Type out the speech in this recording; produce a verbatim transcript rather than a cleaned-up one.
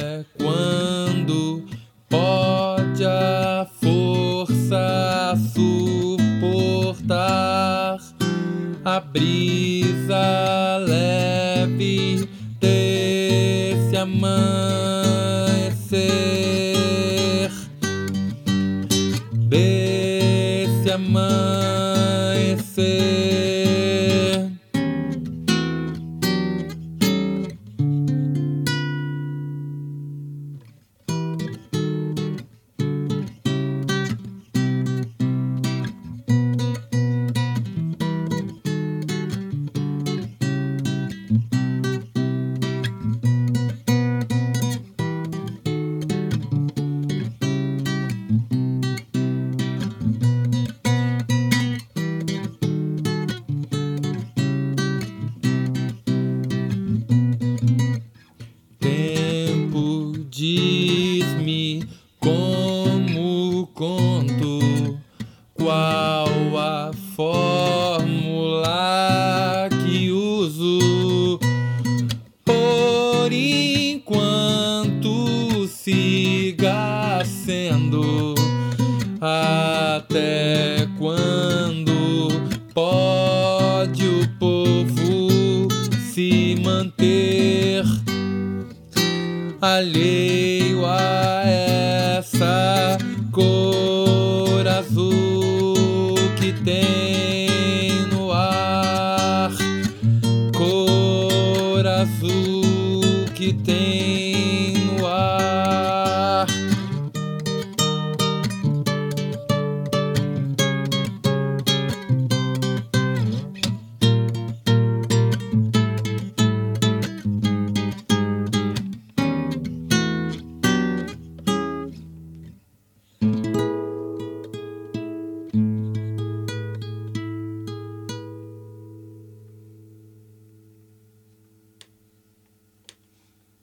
quando pode a força suportar a brisa leve desse amanhecer, desse amanhecer. Diz-me como conto, qual a fórmula que uso, por enquanto siga sendo, até quando pode o povo se manter alheio a essa cor azul que tem no ar, cor azul que tem